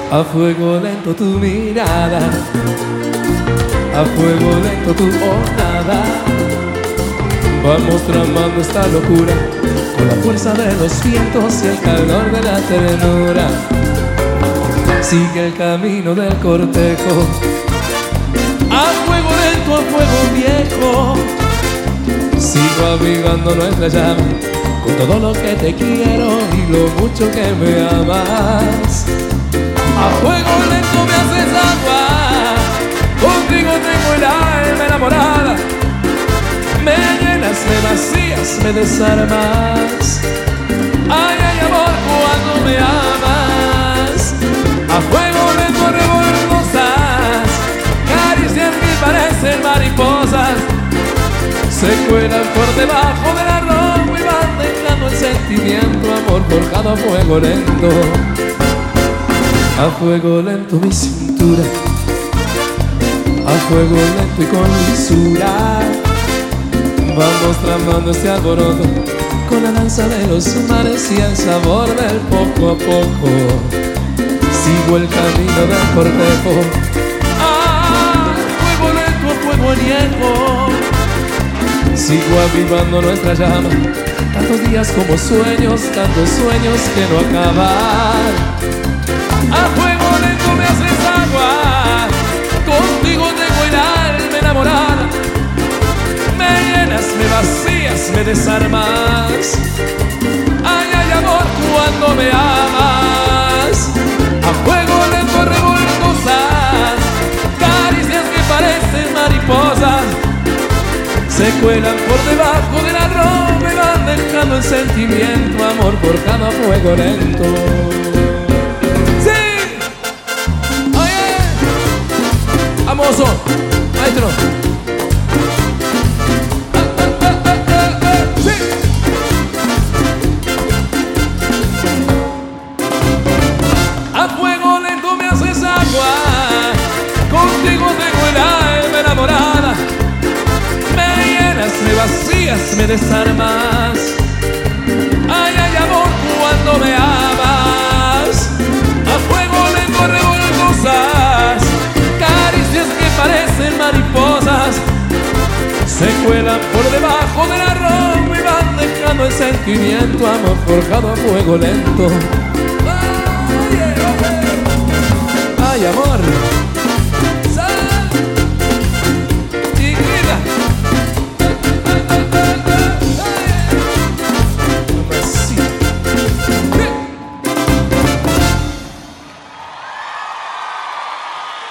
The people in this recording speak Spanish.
A fuego lento tu mirada, a fuego lento tu jornada. Vamos tramando esta locura con la fuerza de los vientos y el calor de la ternura. Sigue el camino del cortejo, a fuego lento, a fuego viejo. Sigo avivando nuestra llama con todo lo que te quiero y lo mucho que me amas. A fuego lento me haces agua, contigo tengo el alma enamorada. Me llenas, me vacías, me desarmas. Ay, ay, amor, cuando me amas. A fuego lento revoltosas, caricias que parecen mariposas. Se cuelan por debajo de la ropa y van dejando el sentimiento, amor, forjado a fuego lento. A fuego lento mi cintura, a fuego lento y con lisura. Vamos tramando este alboroto con la danza de los mares y el sabor del poco a poco. Sigo el camino del cortejo, a fuego lento, a fuego añejo. Sigo avivando nuestra llama, tantos días como sueños, tantos sueños que no acaban. A fuego lento me haces agua, contigo tengo el alma enamorada. Me llenas, me vacías, me desarmas. Ay, ay, amor, cuando me amas. A fuego lento revoltosas, caricias que parecen mariposas. Se cuelan por debajo de la ropa y van dejando el sentimiento, amor, por cada fuego lento. Famoso, maestro. Sí. A fuego lento me haces agua, contigo tengo el alma enamorada. Me llenas, me vacías, me desarmas. Ay, ay, amor, cuando me amas. A fuego lento revoltosas, que parecen mariposas. Se cuelan por debajo de la ropa y van dejando el sentimiento, amor, forjado a fuego lento. Ay, amor.